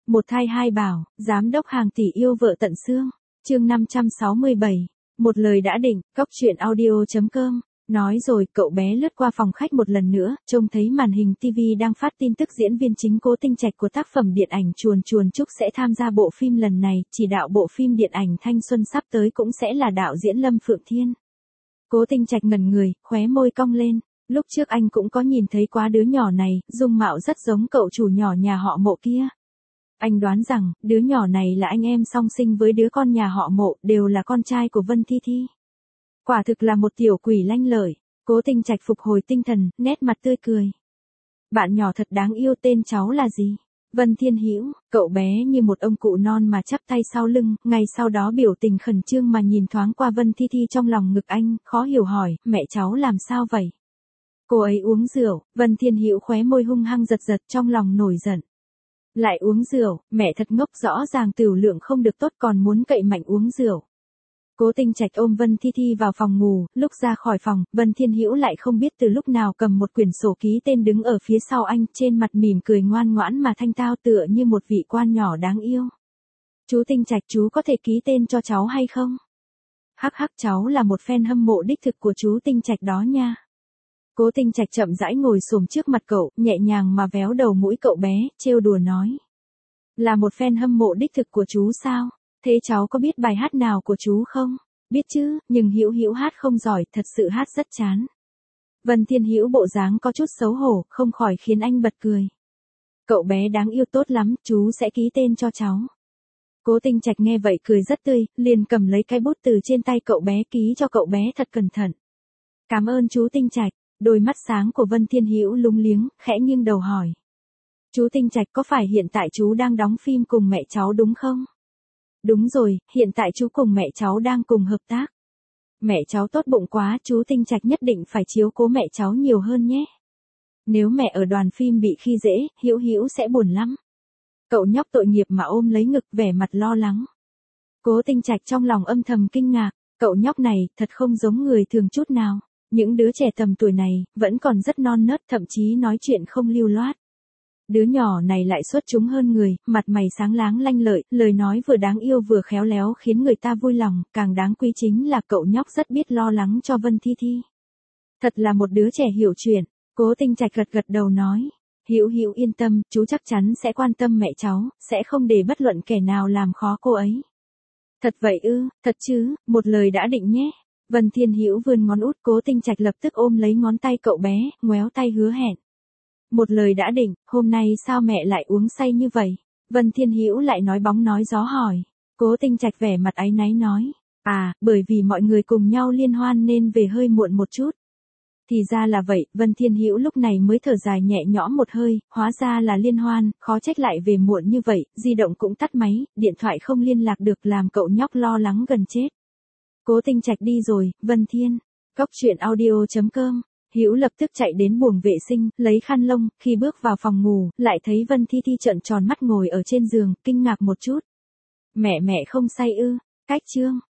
Một thai hai bảo, giám đốc hàng tỷ yêu vợ tận xương. Chương 567. Một lời đã định, cóc truyện audio.com. Nói rồi, cậu bé lướt qua phòng khách một lần nữa, trông thấy màn hình TV đang phát tin tức diễn viên chính Cố Tinh Trạch của tác phẩm điện ảnh Chuồn Chuồn Chúc sẽ tham gia bộ phim lần này, chỉ đạo bộ phim điện ảnh thanh xuân sắp tới cũng sẽ là đạo diễn Lâm Phượng Thiên. Cố Tinh Trạch ngẩn người, khóe môi cong lên. Lúc trước anh cũng có nhìn thấy quá đứa nhỏ này, dung mạo rất giống cậu chủ nhỏ nhà họ Mộ kia. Anh đoán rằng, đứa nhỏ này là anh em song sinh với đứa con nhà họ Mộ, đều là con trai của Vân Thi Thi. Quả thực là một tiểu quỷ lanh lợi. Cố Tinh Trạch phục hồi tinh thần, nét mặt tươi cười. Bạn nhỏ thật đáng yêu, tên cháu là gì? Vân Thiên Hữu. Cậu bé như một ông cụ non mà chắp tay sau lưng, ngay sau đó biểu tình khẩn trương mà nhìn thoáng qua Vân Thi Thi trong lòng ngực anh, khó hiểu hỏi, mẹ cháu làm sao vậy? Cô ấy uống rượu. Vân Thiên Hữu khóe môi hung hăng giật giật, trong lòng nổi giận. Lại uống rượu, mẹ thật ngốc, rõ ràng tửu lượng không được tốt còn muốn cậy mạnh uống rượu. Cố Tinh Trạch ôm Vân Thi Thi vào phòng ngủ, lúc ra khỏi phòng, Vân Thiên Hữu lại không biết từ lúc nào cầm một quyển sổ ký tên đứng ở phía sau anh, trên mặt mỉm cười ngoan ngoãn mà thanh tao tựa như một vị quan nhỏ đáng yêu. Chú Tinh Trạch, chú có thể ký tên cho cháu hay không? Hắc hắc, cháu là một fan hâm mộ đích thực của chú Tinh Trạch đó nha. Cố Tinh Trạch chậm rãi ngồi xổm trước mặt cậu, nhẹ nhàng mà véo đầu mũi cậu bé, trêu đùa nói. Là một fan hâm mộ đích thực của chú sao? Thế cháu có biết bài hát nào của chú không? Biết chứ, nhưng Hữu Hữu hát không giỏi, thật sự hát rất chán. Vân Thiên Hữu bộ dáng có chút xấu hổ, không khỏi khiến anh bật cười. Cậu bé đáng yêu tốt lắm, chú sẽ ký tên cho cháu. Cố Tinh Trạch nghe vậy cười rất tươi, liền cầm lấy cái bút từ trên tay cậu bé ký cho cậu bé thật cẩn thận. Cảm ơn chú Tinh Trạch. Đôi mắt sáng của Vân Thiên Hữu lúng liếng, khẽ nghiêng đầu hỏi. Chú Tinh Trạch, có phải hiện tại chú đang đóng phim cùng mẹ cháu đúng không? Đúng rồi, hiện tại chú cùng mẹ cháu đang cùng hợp tác. Mẹ cháu tốt bụng quá, chú Tinh Trạch nhất định phải chiếu cố mẹ cháu nhiều hơn nhé. Nếu mẹ ở đoàn phim bị khi dễ, Hữu Hữu sẽ buồn lắm. Cậu nhóc tội nghiệp mà ôm lấy ngực, vẻ mặt lo lắng. Cố Tinh Trạch trong lòng âm thầm kinh ngạc, cậu nhóc này thật không giống người thường chút nào. Những đứa trẻ tầm tuổi này, vẫn còn rất non nớt, thậm chí nói chuyện không lưu loát. Đứa nhỏ này lại xuất chúng hơn người, mặt mày sáng láng lanh lợi, lời nói vừa đáng yêu vừa khéo léo khiến người ta vui lòng, càng đáng quý chính là cậu nhóc rất biết lo lắng cho Vân Thi Thi. Thật là một đứa trẻ hiểu chuyện. Cố Tinh Trạch gật gật đầu nói. Hữu Hữu yên tâm, chú chắc chắn sẽ quan tâm mẹ cháu, sẽ không để bất luận kẻ nào làm khó cô ấy. Thật vậy ư, thật chứ, một lời đã định nhé. Vân Thiên Hữu vươn ngón út, Cố Tinh Trạch lập tức ôm lấy ngón tay cậu bé, ngoéo tay hứa hẹn. Một lời đã định, hôm nay sao mẹ lại uống say như vậy? Vân Thiên Hữu lại nói bóng nói gió hỏi. Cố Tinh Trạch vẻ mặt áy náy nói. À, bởi vì mọi người cùng nhau liên hoan nên về hơi muộn một chút. Thì ra là vậy, Vân Thiên Hữu lúc này mới thở dài nhẹ nhõm một hơi, hóa ra là liên hoan, khó trách lại về muộn như vậy, di động cũng tắt máy, điện thoại không liên lạc được làm cậu nhóc lo lắng gần chết. Cố Tinh Trạch đi rồi, Vân Thiên. Cóc truyện audio.com. Hữu lập tức chạy đến buồng vệ sinh, lấy khăn lông, khi bước vào phòng ngủ, lại thấy Vân Thi Thi trợn tròn mắt ngồi ở trên giường, kinh ngạc một chút. Mẹ không say ư? Cách chương.